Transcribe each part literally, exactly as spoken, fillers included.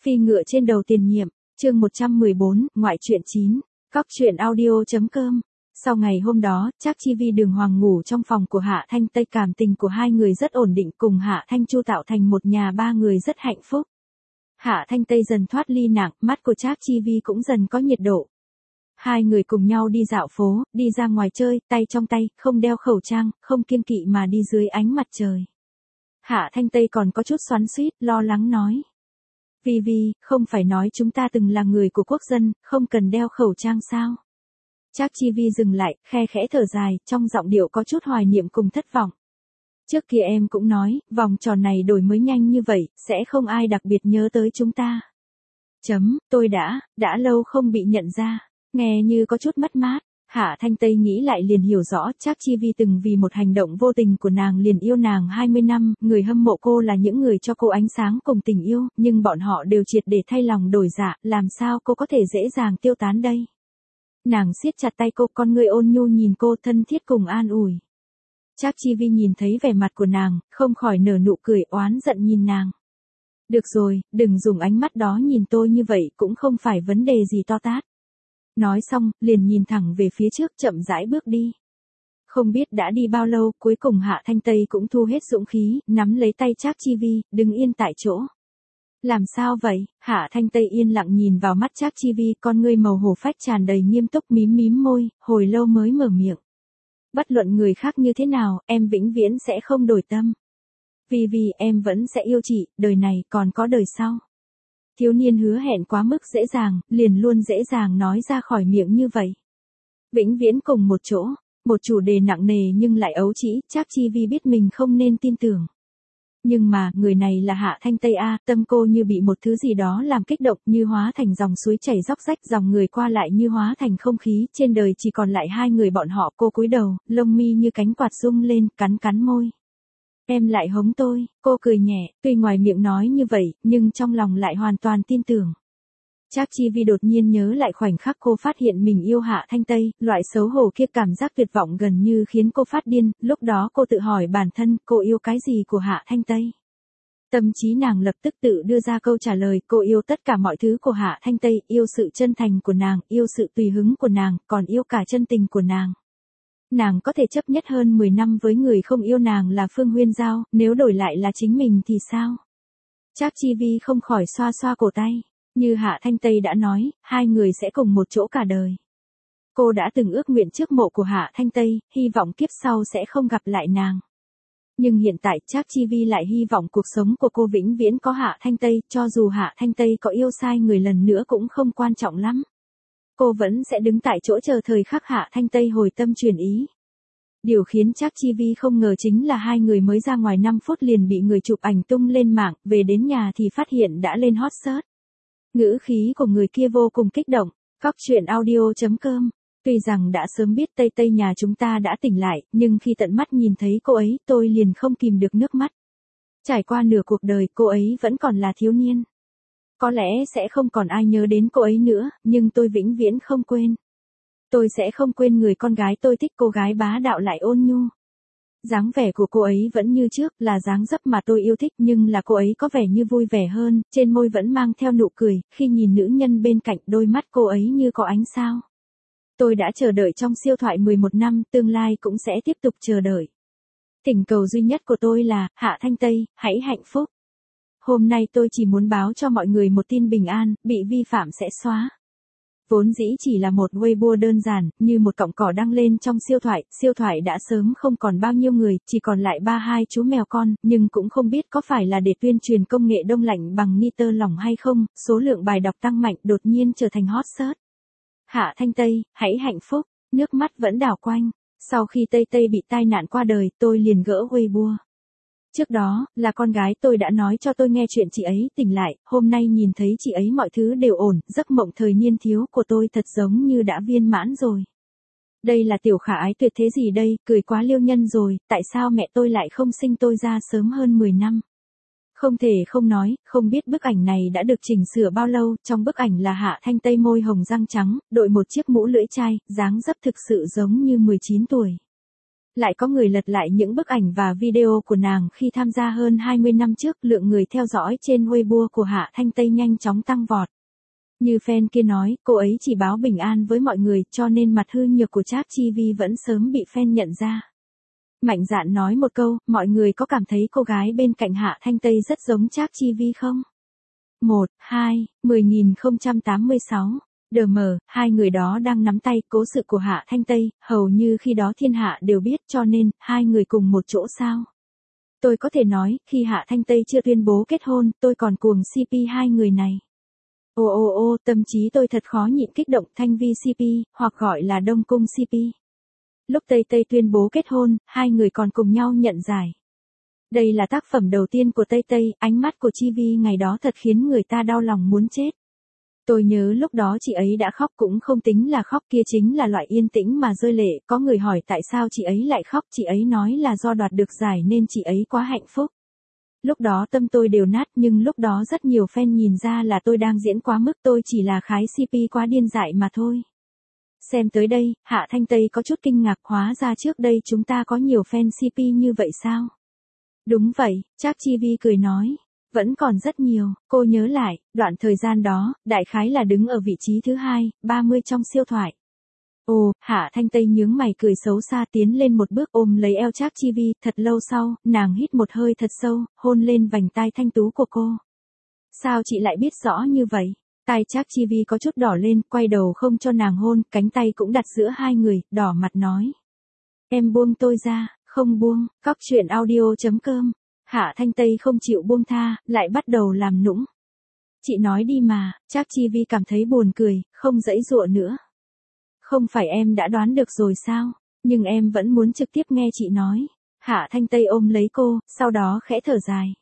Phi ngựa trên đầu tiền nhiệm, chương một trăm mười bốn, ngoại truyện chín, cóc truyện audio.com. Sau ngày hôm đó, Trác Chi Vi đường hoàng ngủ trong phòng của Hạ Thanh Tây, cảm tình của hai người rất ổn định, cùng Hạ Thanh Chu tạo thành một nhà ba người rất hạnh phúc. Hạ Thanh Tây dần thoát ly nặng, mắt của Trác Chi Vi cũng dần có nhiệt độ. Hai người cùng nhau đi dạo phố, đi ra ngoài chơi, tay trong tay, không đeo khẩu trang, không kiêng kỵ mà đi dưới ánh mặt trời. Hạ Thanh Tây còn có chút xoắn xuýt, lo lắng nói. Vi Vi, không phải nói chúng ta từng là người của quốc dân, không cần đeo khẩu trang sao? Trác Chi Vi dừng lại, khe khẽ thở dài, trong giọng điệu có chút hoài niệm cùng thất vọng. Trước kia em cũng nói, vòng tròn này đổi mới nhanh như vậy, sẽ không ai đặc biệt nhớ tới chúng ta. Chấm, tôi đã, đã lâu không bị nhận ra, nghe như có chút mất mát. Hạ Thanh Tây nghĩ lại liền hiểu rõ, Trác Chi Vi từng vì một hành động vô tình của nàng liền yêu nàng hai mươi năm, người hâm mộ cô là những người cho cô ánh sáng cùng tình yêu, nhưng bọn họ đều triệt để thay lòng đổi dạ, làm sao cô có thể dễ dàng tiêu tán đây? Nàng siết chặt tay cô, con người ôn nhu nhìn cô, thân thiết cùng an ủi. Trác Chi Vi nhìn thấy vẻ mặt của nàng, không khỏi nở nụ cười oán giận nhìn nàng. Được rồi, đừng dùng ánh mắt đó nhìn tôi như vậy, cũng không phải vấn đề gì to tát. Nói xong, liền nhìn thẳng về phía trước, chậm rãi bước đi. Không biết đã đi bao lâu, cuối cùng Hạ Thanh Tây cũng thu hết dũng khí, nắm lấy tay Trác Chi Vi, đứng yên tại chỗ. Làm sao vậy? Hạ Thanh Tây yên lặng nhìn vào mắt Trác Chi Vi, con ngươi màu hổ phách tràn đầy nghiêm túc, mím mím môi, hồi lâu mới mở miệng. Bất luận người khác như thế nào, em vĩnh viễn sẽ không đổi tâm. Vì vì em vẫn sẽ yêu chị, đời này còn có đời sau. Thiếu niên hứa hẹn quá mức dễ dàng, liền luôn dễ dàng nói ra khỏi miệng như vậy. Vĩnh viễn cùng một chỗ, một chủ đề nặng nề nhưng lại ấu trĩ, Trác Chi Vi biết mình không nên tin tưởng. Nhưng mà, người này là Hạ Thanh Tây a, tâm cô như bị một thứ gì đó làm kích động, như hóa thành dòng suối chảy róc rách, dòng người qua lại như hóa thành không khí, trên đời chỉ còn lại hai người bọn họ. Cô cúi đầu, lông mi như cánh quạt rung lên, cắn cắn môi. Em lại hống tôi, cô cười nhẹ, tuy ngoài miệng nói như vậy, nhưng trong lòng lại hoàn toàn tin tưởng. Trác Chi Vi đột nhiên nhớ lại khoảnh khắc cô phát hiện mình yêu Hạ Thanh Tây, loại xấu hổ kia, cảm giác tuyệt vọng gần như khiến cô phát điên, lúc đó cô tự hỏi bản thân, cô yêu cái gì của Hạ Thanh Tây? Tâm trí nàng lập tức tự đưa ra câu trả lời, cô yêu tất cả mọi thứ của Hạ Thanh Tây, yêu sự chân thành của nàng, yêu sự tùy hứng của nàng, còn yêu cả chân tình của nàng. Nàng có thể chấp nhất hơn mười năm với người không yêu nàng là Phương Huyên Giao, nếu đổi lại là chính mình thì sao? Trác Chi Vi không khỏi xoa xoa cổ tay. Như Hạ Thanh Tây đã nói, hai người sẽ cùng một chỗ cả đời. Cô đã từng ước nguyện trước mộ của Hạ Thanh Tây, hy vọng kiếp sau sẽ không gặp lại nàng. Nhưng hiện tại Trác Chi Vi lại hy vọng cuộc sống của cô vĩnh viễn có Hạ Thanh Tây, cho dù Hạ Thanh Tây có yêu sai người lần nữa cũng không quan trọng lắm. Cô vẫn sẽ đứng tại chỗ chờ thời khắc Hạ Thanh Tây hồi tâm chuyển ý. Điều khiến Trác Chi Vi không ngờ chính là hai người mới ra ngoài năm phút liền bị người chụp ảnh tung lên mạng, về đến nhà thì phát hiện đã lên hot search. Ngữ khí của người kia vô cùng kích động, cóc truyện audio.com. Tuy rằng đã sớm biết Tây Tây nhà chúng ta đã tỉnh lại, nhưng khi tận mắt nhìn thấy cô ấy, tôi liền không kìm được nước mắt. Trải qua nửa cuộc đời, cô ấy vẫn còn là thiếu niên. Có lẽ sẽ không còn ai nhớ đến cô ấy nữa, nhưng tôi vĩnh viễn không quên. Tôi sẽ không quên người con gái tôi thích, cô gái bá đạo lại ôn nhu. Dáng vẻ của cô ấy vẫn như trước, là dáng dấp mà tôi yêu thích, nhưng là cô ấy có vẻ như vui vẻ hơn, trên môi vẫn mang theo nụ cười, khi nhìn nữ nhân bên cạnh, đôi mắt cô ấy như có ánh sao. Tôi đã chờ đợi trong siêu thoại mười một năm, tương lai cũng sẽ tiếp tục chờ đợi. Thỉnh cầu duy nhất của tôi là, Hạ Thanh Tây, hãy hạnh phúc. Hôm nay tôi chỉ muốn báo cho mọi người một tin bình an, bị vi phạm sẽ xóa. Vốn dĩ chỉ là một Weibo đơn giản, như một cọng cỏ đăng lên trong siêu thoại, siêu thoại đã sớm không còn bao nhiêu người, chỉ còn lại ba hai chú mèo con, nhưng cũng không biết có phải là để tuyên truyền công nghệ đông lạnh bằng nitơ lỏng hay không, số lượng bài đọc tăng mạnh, đột nhiên trở thành hot search. Hạ Thanh Tây, hãy hạnh phúc, nước mắt vẫn đảo quanh. Sau khi Tây Tây bị tai nạn qua đời, tôi liền gỡ Weibo. Trước đó, là con gái tôi đã nói cho tôi nghe chuyện chị ấy tỉnh lại, hôm nay nhìn thấy chị ấy mọi thứ đều ổn, giấc mộng thời niên thiếu của tôi thật giống như đã viên mãn rồi. Đây là tiểu khả ái tuyệt thế gì đây, cười quá liêu nhân rồi, tại sao mẹ tôi lại không sinh tôi ra sớm hơn mười năm? Không thể không nói, không biết bức ảnh này đã được chỉnh sửa bao lâu, trong bức ảnh là Hạ Thanh Tây môi hồng răng trắng, đội một chiếc mũ lưỡi chai, dáng dấp thực sự giống như mười chín tuổi. Lại có người lật lại những bức ảnh và video của nàng khi tham gia hơn hai mươi năm trước, lượng người theo dõi trên Weibo của Hạ Thanh Tây nhanh chóng tăng vọt. Như fan kia nói, cô ấy chỉ báo bình an với mọi người, cho nên mặt hư nhược của Trác Chi Vi vẫn sớm bị fan nhận ra. Mạnh dạn nói một câu, mọi người có cảm thấy cô gái bên cạnh Hạ Thanh Tây rất giống Trác Chi Vi không? một, hai, mười nghìn không trăm tám mươi sáu. đê em, hai người đó đang nắm tay, cố sự của Hạ Thanh Tây, hầu như khi đó thiên hạ đều biết, cho nên, hai người cùng một chỗ sao? Tôi có thể nói, khi Hạ Thanh Tây chưa tuyên bố kết hôn, tôi còn cuồng xê pê hai người này. Ô ô ô, tâm trí tôi thật khó nhịn kích động. Thanh Vi xê pê, hoặc gọi là Đông Cung xê pê. Lúc Tây Tây tuyên bố kết hôn, hai người còn cùng nhau nhận giải. Đây là tác phẩm đầu tiên của Tây Tây, ánh mắt của Chi Vi ngày đó thật khiến người ta đau lòng muốn chết. Tôi nhớ lúc đó chị ấy đã khóc, cũng không tính là khóc, kia chính là loại yên tĩnh mà rơi lệ. Có người hỏi tại sao chị ấy lại khóc, chị ấy nói là do đoạt được giải nên chị ấy quá hạnh phúc. Lúc đó tâm tôi đều nát, nhưng lúc đó rất nhiều fan nhìn ra là tôi đang diễn quá mức, tôi chỉ là khái xê pê quá điên dại mà thôi. Xem tới đây, Hạ Thanh Tây có chút kinh ngạc, hóa ra trước đây chúng ta có nhiều fan xê pê như vậy sao? Đúng vậy, Trác Chi Vi cười nói. Vẫn còn rất nhiều, cô nhớ lại, đoạn thời gian đó, đại khái là đứng ở vị trí thứ hai, ba mươi trong siêu thoại. Ồ, Hạ Thanh Tây nhướng mày cười xấu xa tiến lên một bước ôm lấy eo Trác Chi Vi, thật lâu sau, nàng hít một hơi thật sâu, hôn lên vành tai thanh tú của cô. Sao chị lại biết rõ như vậy? Tai Trác Chi Vi có chút đỏ lên, quay đầu không cho nàng hôn, cánh tay cũng đặt giữa hai người, đỏ mặt nói. Em buông tôi ra, không buông, cóc truyện audio chấm com. Hạ Thanh Tây không chịu buông tha, lại bắt đầu làm nũng. Chị nói đi mà, Trác Chi Vi cảm thấy buồn cười, không giãy giụa nữa. Không phải em đã đoán được rồi sao, nhưng em vẫn muốn trực tiếp nghe chị nói. Hạ Thanh Tây ôm lấy cô, sau đó khẽ thở dài.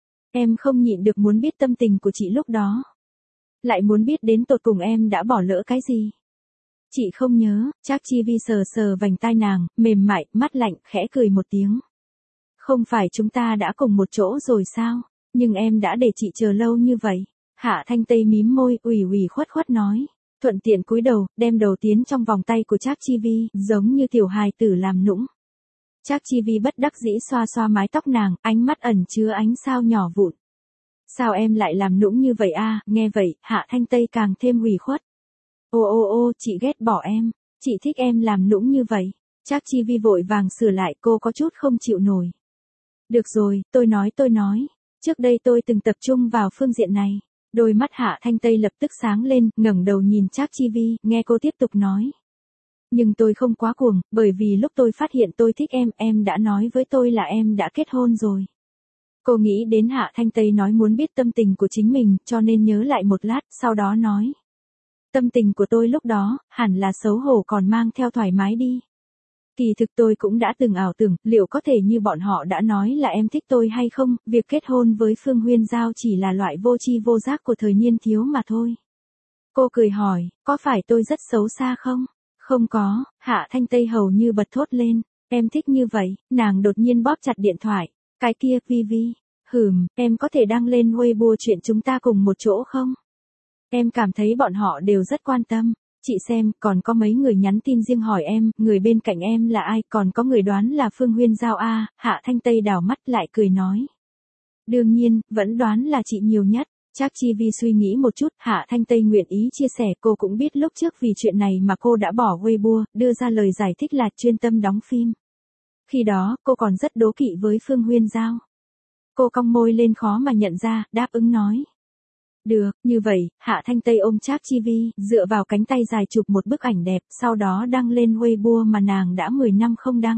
Em không nhịn được muốn biết tâm tình của chị lúc đó. Lại muốn biết đến tột cùng em đã bỏ lỡ cái gì. Chị không nhớ, Trác Chi Vi sờ sờ vành tai nàng, mềm mại, mắt lạnh, khẽ cười một tiếng. Không phải chúng ta đã cùng một chỗ rồi sao, nhưng em đã để chị chờ lâu như vậy. Hạ Thanh Tây mím môi, ủy ủy khuất khuất nói. Thuận tiện cúi đầu, đem đầu tiến trong vòng tay của Trác Chi Vi, giống như tiểu hài tử làm nũng. Trác Chi Vi bất đắc dĩ xoa xoa mái tóc nàng, ánh mắt ẩn chứa ánh sao nhỏ vụn. Sao em lại làm nũng như vậy a? Nghe vậy, Hạ Thanh Tây càng thêm ủy khuất. Ô ô ô, chị ghét bỏ em, chị thích em làm nũng như vậy. Trác Chi Vi vội vàng sửa lại, cô có chút không chịu nổi. Được rồi, tôi nói tôi nói, trước đây tôi từng tập trung vào phương diện này. Đôi mắt Hạ Thanh Tây lập tức sáng lên, ngẩng đầu nhìn Trác Chi Vi, nghe cô tiếp tục nói. Nhưng tôi không quá cuồng, bởi vì lúc tôi phát hiện tôi thích em, em đã nói với tôi là em đã kết hôn rồi. Cô nghĩ đến Hạ Thanh Tây nói muốn biết tâm tình của chính mình, cho nên nhớ lại một lát, sau đó nói. Tâm tình của tôi lúc đó, hẳn là xấu hổ còn mang theo thoải mái đi. Kỳ thực tôi cũng đã từng ảo tưởng, liệu có thể như bọn họ đã nói là em thích tôi hay không, việc kết hôn với Phương Huyên Giao chỉ là loại vô tri vô giác của thời niên thiếu mà thôi. Cô cười hỏi, có phải tôi rất xấu xa không? Không có, Hạ Thanh Tây hầu như bật thốt lên, em thích như vậy, nàng đột nhiên bóp chặt điện thoại, cái kia, Vi Vi, hừm, em có thể đăng lên Weibo chuyện chúng ta cùng một chỗ không? Em cảm thấy bọn họ đều rất quan tâm. Chị xem, còn có mấy người nhắn tin riêng hỏi em, người bên cạnh em là ai, còn có người đoán là Phương Huyên Giao a. Hạ Thanh Tây đảo mắt lại cười nói. Đương nhiên, vẫn đoán là chị nhiều nhất. Trác Chi Vi suy nghĩ một chút, Hạ Thanh Tây nguyện ý chia sẻ, cô cũng biết lúc trước vì chuyện này mà cô đã bỏ Weibo, đưa ra lời giải thích là chuyên tâm đóng phim. Khi đó, cô còn rất đố kỵ với Phương Huyên Giao. Cô cong môi lên khó mà nhận ra, đáp ứng nói. Được, như vậy, Hạ Thanh Tây ôm Trác Chi Vi, dựa vào cánh tay dài chụp một bức ảnh đẹp, sau đó đăng lên Weibo mà nàng đã mười năm không đăng.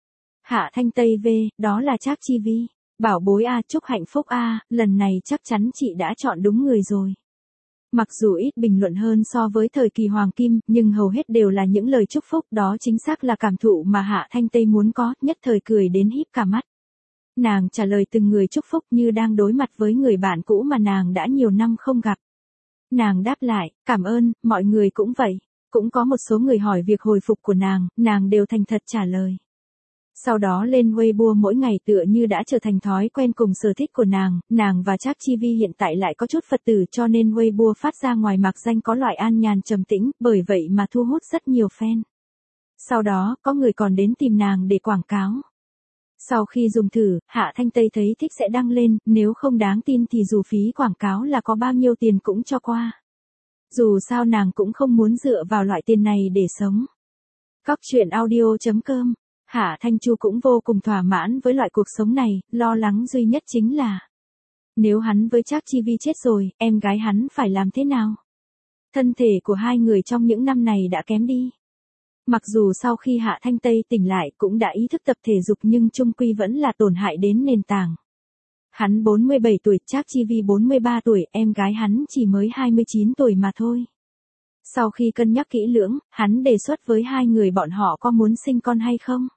Hạ Thanh Tây V, đó là Trác Chi Vi. Bảo bối a, chúc hạnh phúc a, lần này chắc chắn chị đã chọn đúng người rồi. Mặc dù ít bình luận hơn so với thời kỳ Hoàng Kim, nhưng hầu hết đều là những lời chúc phúc, đó chính xác là cảm thụ mà Hạ Thanh Tây muốn có, nhất thời cười đến híp cả mắt. Nàng trả lời từng người chúc phúc như đang đối mặt với người bạn cũ mà nàng đã nhiều năm không gặp. Nàng đáp lại, cảm ơn, mọi người cũng vậy. Cũng có một số người hỏi việc hồi phục của nàng, nàng đều thành thật trả lời. Sau đó lên Weibo mỗi ngày tựa như đã trở thành thói quen cùng sở thích của nàng, nàng và Trác Chi Vi hiện tại lại có chút Phật tử cho nên Weibo phát ra ngoài mạc danh có loại an nhàn trầm tĩnh, bởi vậy mà thu hút rất nhiều fan. Sau đó, có người còn đến tìm nàng để quảng cáo. Sau khi dùng thử, Hạ Thanh Tây thấy thích sẽ đăng lên, nếu không đáng tin thì dù phí quảng cáo là có bao nhiêu tiền cũng cho qua. Dù sao nàng cũng không muốn dựa vào loại tiền này để sống. Cóc truyện audio chấm com. Hạ Thanh Chu cũng vô cùng thỏa mãn với loại cuộc sống này, lo lắng duy nhất chính là nếu hắn với Trác Chi Vi chết rồi, em gái hắn phải làm thế nào? Thân thể của hai người trong những năm này đã kém đi. Mặc dù sau khi Hạ Thanh Tây tỉnh lại cũng đã ý thức tập thể dục nhưng chung quy vẫn là tổn hại đến nền tảng. Hắn bốn mươi bảy tuổi, Trác Chi Vi bốn mươi ba tuổi, em gái hắn chỉ mới hai mươi chín tuổi mà thôi. Sau khi cân nhắc kỹ lưỡng, hắn đề xuất với hai người bọn họ có muốn sinh con hay không.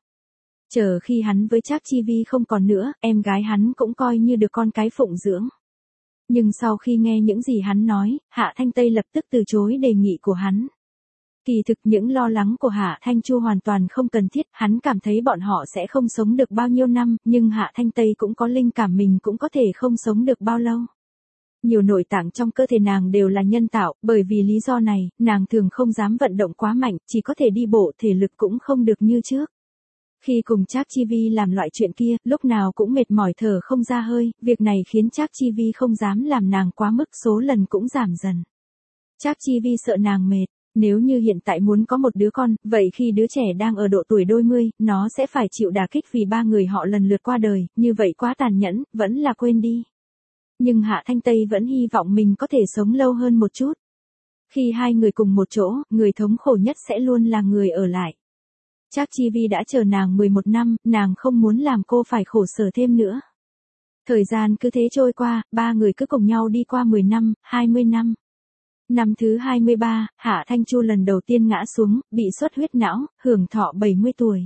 Chờ khi hắn với Trác Chi Vi không còn nữa, em gái hắn cũng coi như được con cái phụng dưỡng. Nhưng sau khi nghe những gì hắn nói, Hạ Thanh Tây lập tức từ chối đề nghị của hắn. Kỳ thực những lo lắng của Hạ Thanh Chu hoàn toàn không cần thiết, hắn cảm thấy bọn họ sẽ không sống được bao nhiêu năm, nhưng Hạ Thanh Tây cũng có linh cảm mình cũng có thể không sống được bao lâu. Nhiều nội tạng trong cơ thể nàng đều là nhân tạo, bởi vì lý do này, nàng thường không dám vận động quá mạnh, chỉ có thể đi bộ, thể lực cũng không được như trước. Khi cùng Trác Chi Vi làm loại chuyện kia, lúc nào cũng mệt mỏi thở không ra hơi, việc này khiến Trác Chi Vi không dám làm nàng quá mức, số lần cũng giảm dần. Trác Chi Vi sợ nàng mệt, nếu như hiện tại muốn có một đứa con, vậy khi đứa trẻ đang ở độ tuổi đôi mươi, nó sẽ phải chịu đả kích vì ba người họ lần lượt qua đời, như vậy quá tàn nhẫn, vẫn là quên đi. Nhưng Hạ Thanh Tây vẫn hy vọng mình có thể sống lâu hơn một chút. Khi hai người cùng một chỗ, người thống khổ nhất sẽ luôn là người ở lại. Trác Chi Vi đã chờ nàng mười một năm, nàng không muốn làm cô phải khổ sở thêm nữa. Thời gian cứ thế trôi qua, ba người cứ cùng nhau đi qua mười năm, hai mươi năm. Năm thứ hai mươi ba, Hạ Thanh Chu lần đầu tiên ngã xuống, bị xuất huyết não, hưởng thọ bảy mươi tuổi.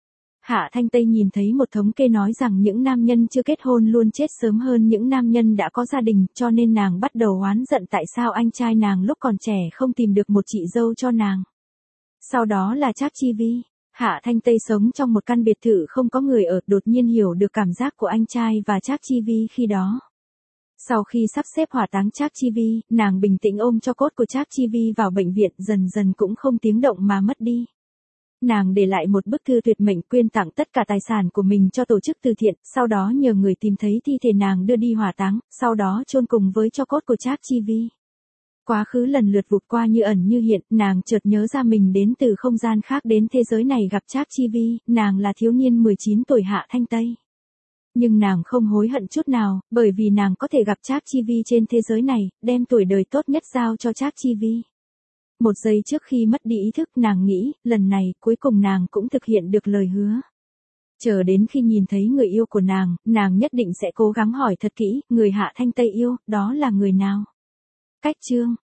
Hạ Thanh Tây nhìn thấy một thống kê nói rằng những nam nhân chưa kết hôn luôn chết sớm hơn những nam nhân đã có gia đình, cho nên nàng bắt đầu oán giận tại sao anh trai nàng lúc còn trẻ không tìm được một chị dâu cho nàng. Sau đó là Trác Chi Vi. Hạ Thanh Tây sống trong một căn biệt thự không có người ở, đột nhiên hiểu được cảm giác của anh trai và Trác Chi Vi khi đó. Sau khi sắp xếp hỏa táng Trác Chi Vi, nàng bình tĩnh ôm cho cốt của Trác Chi Vi vào bệnh viện, dần dần cũng không tiếng động mà mất đi. Nàng để lại một bức thư tuyệt mệnh quyên tặng tất cả tài sản của mình cho tổ chức từ thiện, sau đó nhờ người tìm thấy thi thể nàng đưa đi hỏa táng, sau đó chôn cùng với tro cốt của Trác Chi Vi. Quá khứ lần lượt vụt qua như ẩn như hiện, nàng chợt nhớ ra mình đến từ không gian khác đến thế giới này gặp Trác Chi Vi, nàng là thiếu niên mười chín tuổi Hạ Thanh Tây. Nhưng nàng không hối hận chút nào, bởi vì nàng có thể gặp Trác Chi Vi trên thế giới này, đem tuổi đời tốt nhất giao cho Trác Chi Vi. Một giây trước khi mất đi ý thức nàng nghĩ, lần này cuối cùng nàng cũng thực hiện được lời hứa. Chờ đến khi nhìn thấy người yêu của nàng, nàng nhất định sẽ cố gắng hỏi thật kỹ, người Hạ Thanh Tây yêu, đó là người nào? Cách chương